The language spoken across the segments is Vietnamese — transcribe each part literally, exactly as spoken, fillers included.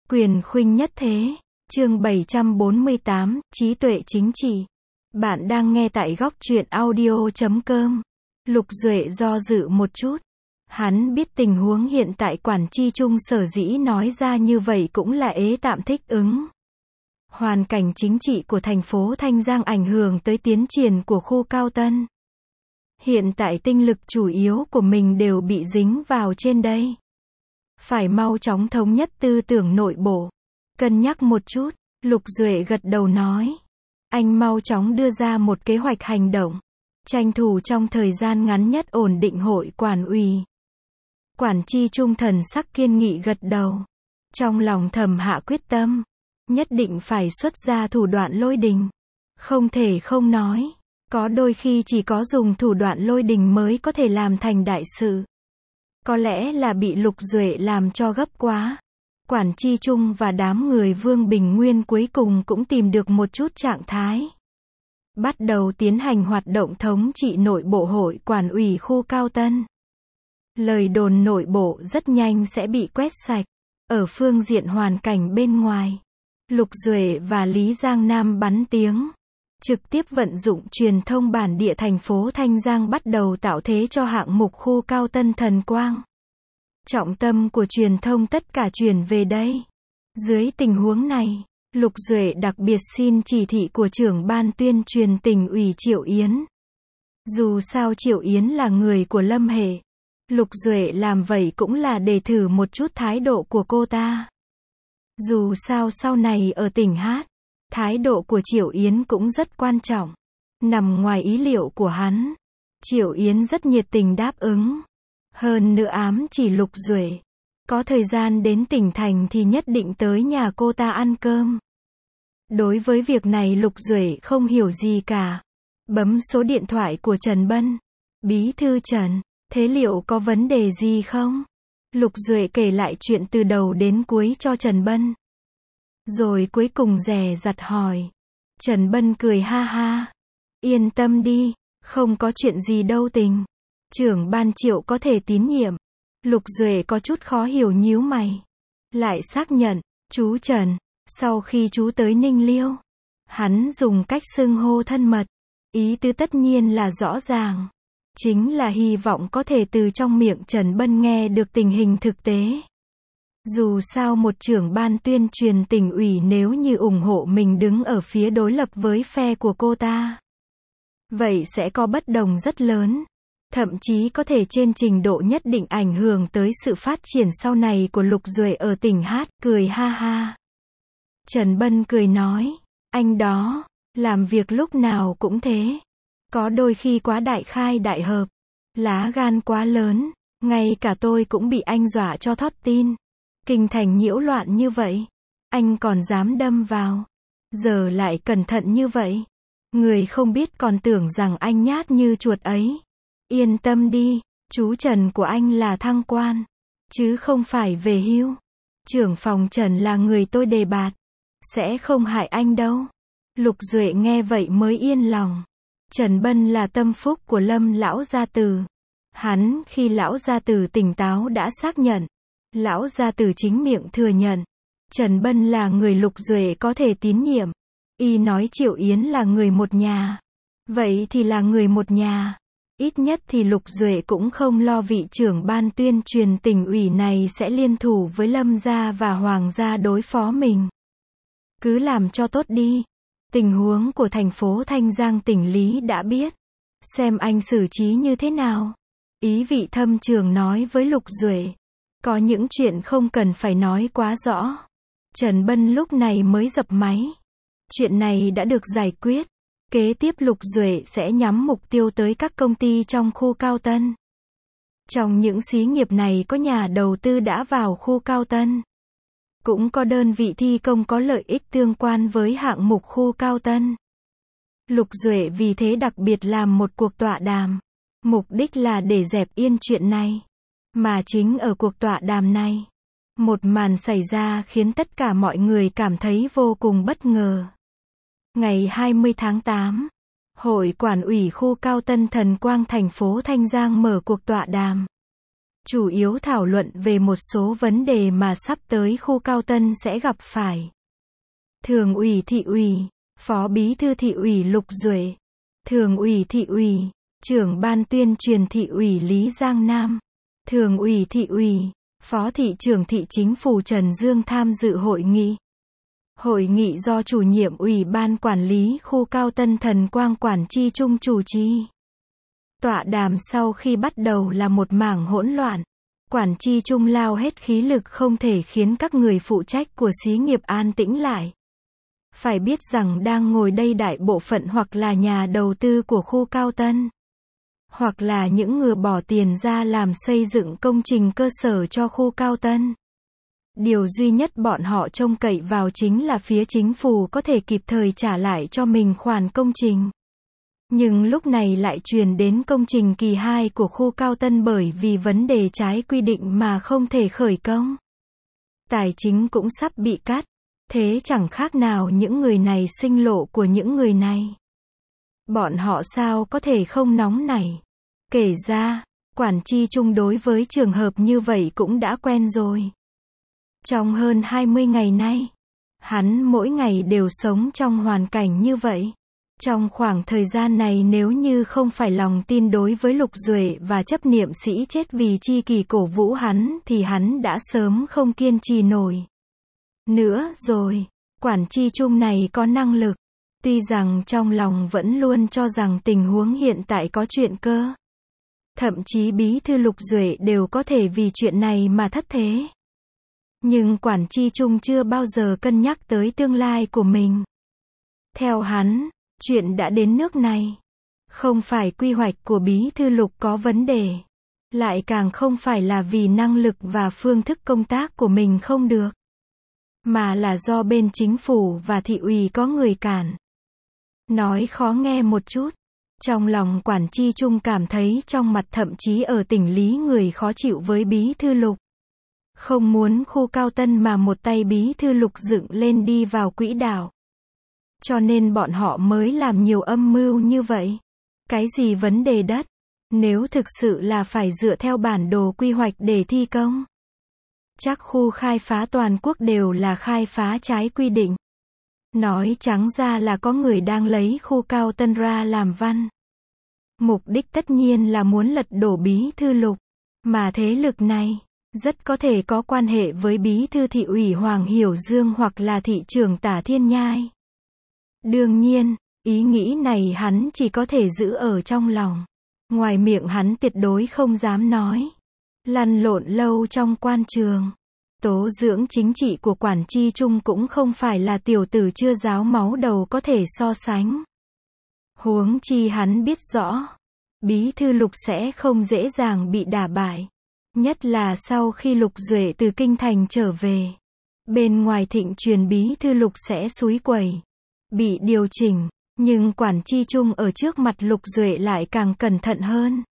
Quyền khuynh nhất thế. Chương bảy trăm bốn mươi tám, trí tuệ chính trị. Bạn đang nghe tại góc truyện audio chấm com. Lục Duệ do dự một chút. Hắn biết tình huống hiện tại Quản Chi Trung sở dĩ nói ra như vậy cũng là ế tạm thích ứng. Hoàn cảnh chính trị của thành phố Thanh Giang ảnh hưởng tới tiến triển của khu Cao Tân. Hiện tại tinh lực chủ yếu của mình đều bị dính vào trên đây. Phải mau chóng thống nhất tư tưởng nội bộ. Cân nhắc một chút, Lục Duệ gật đầu nói. Anh mau chóng đưa ra một kế hoạch hành động. Tranh thủ trong thời gian ngắn nhất ổn định hội quản ủy. Quản Chi Trung thần sắc kiên nghị gật đầu. Trong lòng thầm hạ quyết tâm. Nhất định phải xuất ra thủ đoạn lôi đình. Không thể không nói. Có đôi khi chỉ có dùng thủ đoạn lôi đình mới có thể làm thành đại sự. Có lẽ là bị Lục Duệ làm cho gấp quá. Quản Chi Trung và đám người Vương Bình Nguyên cuối cùng cũng tìm được một chút trạng thái. Bắt đầu tiến hành hoạt động thống trị nội bộ hội quản ủy khu Cao Tân. Lời đồn nội bộ rất nhanh sẽ bị quét sạch. Ở phương diện hoàn cảnh bên ngoài, Lục Duệ và Lý Giang Nam bắn tiếng. Trực tiếp vận dụng truyền thông bản địa thành phố Thanh Giang bắt đầu tạo thế cho hạng mục khu Cao Tân Thần Quang. Trọng tâm của truyền thông tất cả chuyển về đây. Dưới tình huống này, Lục Duệ đặc biệt xin chỉ thị của trưởng ban tuyên truyền tỉnh ủy Triệu Yến. Dù sao Triệu Yến là người của Lâm Hệ. Lục Duệ làm vậy cũng là để thử một chút thái độ của cô ta. Dù sao sau này ở tỉnh Hát, thái độ của Triệu Yến cũng rất quan trọng. Nằm ngoài ý liệu của hắn. Triệu Yến rất nhiệt tình đáp ứng. Hơn nữa ám chỉ Lục Duệ. Có thời gian đến tỉnh thành thì nhất định tới nhà cô ta ăn cơm. Đối với việc này Lục Duệ không hiểu gì cả. Bấm số điện thoại của Trần Bân. Bí thư Trần, thế liệu có vấn đề gì không? Lục Duệ kể lại chuyện từ đầu đến cuối cho Trần Bân. Rồi cuối cùng dè dặt hỏi. Trần Bân cười ha ha. Yên tâm đi, không có chuyện gì đâu tình. Trưởng ban Triệu có thể tín nhiệm. Lục Duệ có chút khó hiểu nhíu mày. Lại xác nhận, chú Trần, sau khi chú tới Ninh Liêu, hắn dùng cách xưng hô thân mật. Ý tứ tất nhiên là rõ ràng. Chính là hy vọng có thể từ trong miệng Trần Bân nghe được tình hình thực tế. Dù sao một trưởng ban tuyên truyền tỉnh ủy nếu như ủng hộ mình đứng ở phía đối lập với phe của cô ta, vậy sẽ có bất đồng rất lớn. Thậm chí có thể trên trình độ nhất định ảnh hưởng tới sự phát triển sau này của Lục Duệ ở tỉnh Hát, cười ha ha. Trần Bân cười nói, anh đó, làm việc lúc nào cũng thế. Có đôi khi quá đại khai đại hợp, lá gan quá lớn, ngay cả tôi cũng bị anh dọa cho thót tin. Kinh thành nhiễu loạn như vậy, anh còn dám đâm vào. Giờ lại cẩn thận như vậy. Người không biết còn tưởng rằng anh nhát như chuột ấy. Yên tâm đi, chú Trần của anh là thăng quan, chứ không phải về hưu. Trưởng phòng Trần là người tôi đề bạt, sẽ không hại anh đâu. Lục Duệ nghe vậy mới yên lòng. Trần Bân là tâm phúc của Lâm lão gia tử. Hắn khi lão gia tử tỉnh táo đã xác nhận. Lão gia tử chính miệng thừa nhận. Trần Bân là người Lục Duệ có thể tín nhiệm. Y nói Triệu Yến là người một nhà. Vậy thì là người một nhà. Ít nhất thì Lục Duệ cũng không lo vị trưởng ban tuyên truyền tỉnh ủy này sẽ liên thủ với Lâm gia và Hoàng gia đối phó mình. Cứ làm cho tốt đi. Tình huống của thành phố Thanh Giang tỉnh Lý đã biết. Xem anh xử trí như thế nào. Ý vị thâm trường nói với Lục Duệ. Có những chuyện không cần phải nói quá rõ. Trần Bân lúc này mới dập máy. Chuyện này đã được giải quyết. Kế tiếp Lục Duệ sẽ nhắm mục tiêu tới các công ty trong khu Cao Tân. Trong những xí nghiệp này có nhà đầu tư đã vào khu Cao Tân. Cũng có đơn vị thi công có lợi ích tương quan với hạng mục khu Cao Tân. Lục Duệ vì thế đặc biệt làm một cuộc tọa đàm. Mục đích là để dẹp yên chuyện này. Mà chính ở cuộc tọa đàm này, một màn xảy ra khiến tất cả mọi người cảm thấy vô cùng bất ngờ. Ngày hai mươi tháng tám, Hội quản ủy khu Cao Tân Thần Quang thành phố Thanh Giang mở cuộc tọa đàm. chủ yếu thảo luận về một số vấn đề mà sắp tới khu Cao Tân sẽ gặp phải. Thường ủy thị ủy, Phó Bí thư thị ủy Lục Duệ, Thường ủy thị ủy, Trưởng ban tuyên truyền thị ủy Lý Giang Nam, Thường ủy thị ủy, Phó thị trưởng thị chính phủ Trần Dương tham dự hội nghị. Hội nghị do chủ nhiệm Ủy ban Quản lý khu Cao Tân Thần Quang Quản Chi Trung chủ trì. Tọa đàm sau khi bắt đầu là một mảng hỗn loạn. Quản Chi Trung lao hết khí lực không thể khiến các người phụ trách của xí nghiệp an tĩnh lại. Phải biết rằng đang ngồi đây đại bộ phận hoặc là nhà đầu tư của khu Cao Tân, hoặc là những người bỏ tiền ra làm xây dựng công trình cơ sở cho khu Cao Tân. Điều duy nhất bọn họ trông cậy vào chính là phía chính phủ có thể kịp thời trả lại cho mình khoản công trình. Nhưng lúc này lại truyền đến công trình kỳ hai của khu Cao Tân bởi vì vấn đề trái quy định mà không thể khởi công. Tài chính cũng sắp bị cắt. Thế chẳng khác nào những người này sinh lộ của những người này. Bọn họ sao có thể không nóng nảy. Kể ra, Quản Chi Trung đối với trường hợp như vậy cũng đã quen rồi. Trong hơn hai mươi ngày nay, hắn mỗi ngày đều sống trong hoàn cảnh như vậy. Trong khoảng thời gian này nếu như không phải lòng tin đối với Lục Duệ và chấp niệm sĩ chết vì chi kỷ cổ vũ hắn thì hắn đã sớm không kiên trì nổi. Nữa rồi, Quản Chi Trung này có năng lực. Tuy rằng trong lòng vẫn luôn cho rằng tình huống hiện tại có chuyện cơ. Thậm chí Bí thư Lục Duệ đều có thể vì chuyện này mà thất thế. Nhưng Quản Chi Trung chưa bao giờ cân nhắc tới tương lai của mình. Theo hắn, chuyện đã đến nước này. Không phải quy hoạch của Bí thư Lục có vấn đề. Lại càng không phải là vì năng lực và phương thức công tác của mình không được. Mà là do bên chính phủ và thị ủy có người cản. Nói khó nghe một chút. Trong lòng Quản Chi Trung cảm thấy trong mặt thậm chí ở tỉnh Lý người khó chịu với Bí thư Lục. Không muốn khu Cao Tân mà một tay Bí thư Lục dựng lên đi vào quỹ đạo. Cho nên bọn họ mới làm nhiều âm mưu như vậy. Cái gì vấn đề đất? Nếu thực sự là phải dựa theo bản đồ quy hoạch để thi công. Chắc khu khai phá toàn quốc đều là khai phá trái quy định. Nói trắng ra là có người đang lấy khu Cao Tân ra làm văn. Mục đích tất nhiên là muốn lật đổ Bí thư Lục. Mà thế lực này, rất có thể có quan hệ với Bí thư thị ủy Hoàng Hiểu Dương hoặc là thị trưởng Tả Thiên Nhai. Đương nhiên, ý nghĩ này hắn chỉ có thể giữ ở trong lòng. Ngoài miệng hắn tuyệt đối không dám nói. Lăn lộn lâu trong quan trường. Tố dưỡng chính trị của Quản Chi Trung cũng không phải là tiểu tử chưa ráo máu đầu có thể so sánh. Huống chi hắn biết rõ. Bí thư Lục sẽ không dễ dàng bị đả bại. Nhất là sau khi Lục Duệ từ Kinh Thành trở về. Bên ngoài thịnh truyền Bí thư Lục sẽ xúi quẩy. Bị điều chỉnh. Nhưng Quản Chi Trung ở trước mặt Lục Duệ lại càng cẩn thận hơn.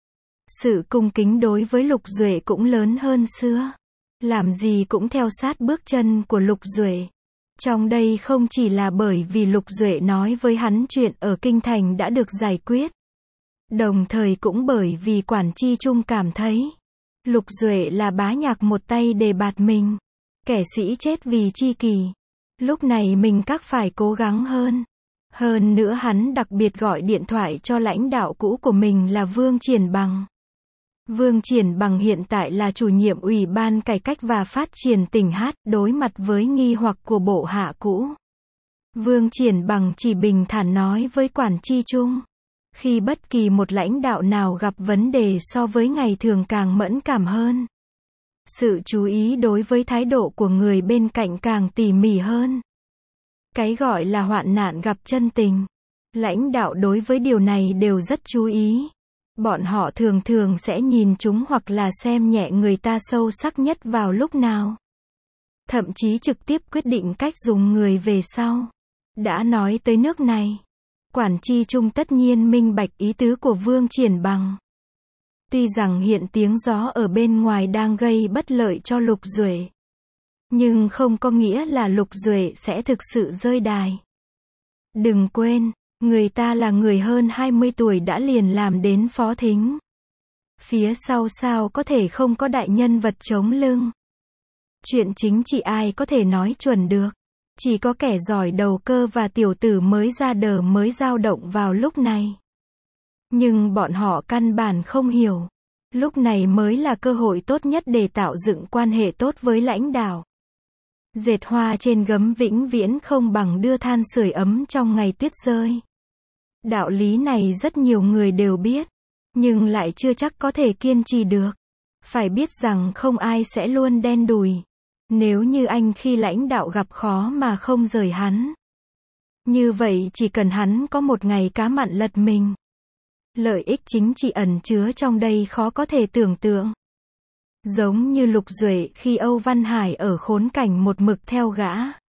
Sự cung kính đối với Lục Duệ cũng lớn hơn xưa. Làm gì cũng theo sát bước chân của Lục Duệ. Trong đây không chỉ là bởi vì Lục Duệ nói với hắn chuyện ở Kinh Thành đã được giải quyết. Đồng thời cũng bởi vì Quản Chi Trung cảm thấy Lục Duệ là bá nhạc một tay đề bạt mình. Kẻ sĩ chết vì chi kỷ. Lúc này mình các phải cố gắng hơn. Hơn nữa hắn đặc biệt gọi điện thoại cho lãnh đạo cũ của mình là Vương Triển Bằng. Vương Triển Bằng hiện tại là chủ nhiệm Ủy ban Cải cách và Phát triển tỉnh Hát, đối mặt với nghi hoặc của bộ hạ cũ. Vương Triển Bằng chỉ bình thản nói với Quản Chi Trung. Khi bất kỳ một lãnh đạo nào gặp vấn đề so với ngày thường càng mẫn cảm hơn. Sự chú ý đối với thái độ của người bên cạnh càng tỉ mỉ hơn. Cái gọi là hoạn nạn gặp chân tình. Lãnh đạo đối với điều này đều rất chú ý. Bọn họ thường thường sẽ nhìn chúng hoặc là xem nhẹ người ta sâu sắc nhất vào lúc nào. Thậm chí trực tiếp quyết định cách dùng người về sau. Đã nói tới nước này. Quản Chi Trung tất nhiên minh bạch ý tứ của Vương Triển Bằng. Tuy rằng hiện tiếng gió ở bên ngoài đang gây bất lợi cho Lục Duệ. Nhưng không có nghĩa là Lục Duệ sẽ thực sự rơi đài. Đừng quên, người ta là người hơn hai mươi tuổi đã liền làm đến phó thính. Phía sau sao có thể không có đại nhân vật chống lưng. Chuyện chính trị ai có thể nói chuẩn được. Chỉ có kẻ giỏi đầu cơ và tiểu tử mới ra đờ mới dao động vào lúc này. Nhưng bọn họ căn bản không hiểu. Lúc này mới là cơ hội tốt nhất để tạo dựng quan hệ tốt với lãnh đạo. Dệt hoa trên gấm vĩnh viễn không bằng đưa than sưởi ấm trong ngày tuyết rơi. Đạo lý này rất nhiều người đều biết, nhưng lại chưa chắc có thể kiên trì được. Phải biết rằng không ai sẽ luôn đen đủi. Nếu như anh khi lãnh đạo gặp khó mà không rời hắn. Như vậy chỉ cần hắn có một ngày cá mặn lật mình. Lợi ích chính trị ẩn chứa trong đây khó có thể tưởng tượng. Giống như Lục Duệ khi Âu Văn Hải ở khốn cảnh một mực theo gã.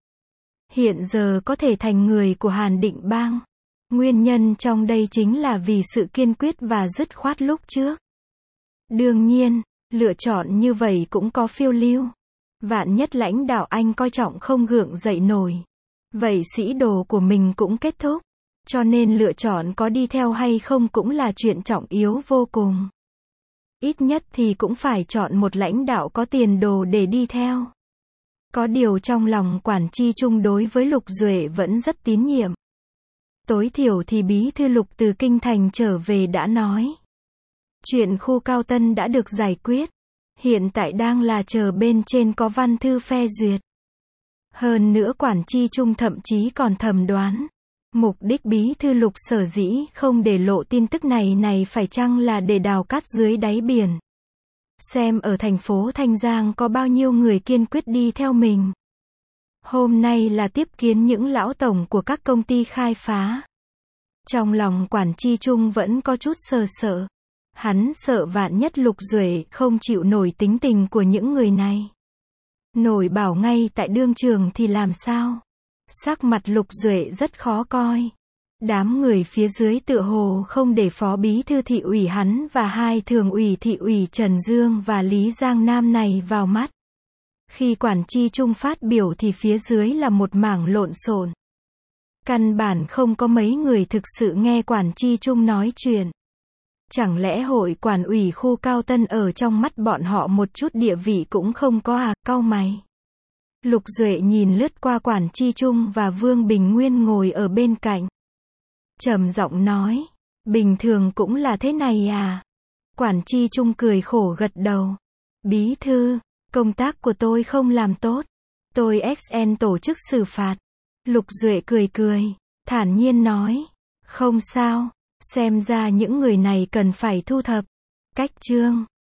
Hiện giờ có thể thành người của Hàn Định Bang. Nguyên nhân trong đây chính là vì sự kiên quyết và dứt khoát lúc trước. Đương nhiên, lựa chọn như vậy cũng có phiêu lưu. Vạn nhất lãnh đạo anh coi trọng không gượng dậy nổi. Vậy sĩ đồ của mình cũng kết thúc. Cho nên lựa chọn có đi theo hay không cũng là chuyện trọng yếu vô cùng. Ít nhất thì cũng phải chọn một lãnh đạo có tiền đồ để đi theo. Có điều trong lòng Quản Chi Trung đối với Lục Duệ vẫn rất tín nhiệm. Tối thiểu thì bí thư Lục từ Kinh Thành trở về đã nói. Chuyện khu Cao Tân đã được giải quyết. Hiện tại đang là chờ bên trên có văn thư phê duyệt. Hơn nữa Quản Chi Trung thậm chí còn thầm đoán. Mục đích bí thư Lục sở dĩ không để lộ tin tức này này phải chăng là để đào cát dưới đáy biển. Xem ở thành phố Thanh Giang có bao nhiêu người kiên quyết đi theo mình. Hôm nay là tiếp kiến những lão tổng của các công ty khai phá. Trong lòng Quản Chi Trung vẫn có chút sờ sợ. Hắn sợ vạn nhất Lục Duệ không chịu nổi tính tình của những người này. Nổi bảo ngay tại đương trường thì làm sao? Sắc mặt Lục Duệ rất khó coi. Đám người phía dưới tựa hồ không để phó bí thư thị ủy hắn và hai thường ủy thị ủy Trần Dương và Lý Giang Nam này vào mắt. Khi Quản Chi Trung phát biểu thì phía dưới là một mảng lộn xộn. Căn bản không có mấy người thực sự nghe Quản Chi Trung nói chuyện. Chẳng lẽ hội quản ủy khu Cao Tân ở trong mắt bọn họ một chút địa vị cũng không có à, cau mày. Lục Duệ nhìn lướt qua Quản Chi Trung và Vương Bình Nguyên ngồi ở bên cạnh. Trầm giọng nói, bình thường cũng là thế này à. Quản Chi Trung cười khổ gật đầu. Bí thư, công tác của tôi không làm tốt. Tôi ích en tổ chức xử phạt. Lục Duệ cười cười, thản nhiên nói, không sao, xem ra những người này cần phải thu thập. Cách chương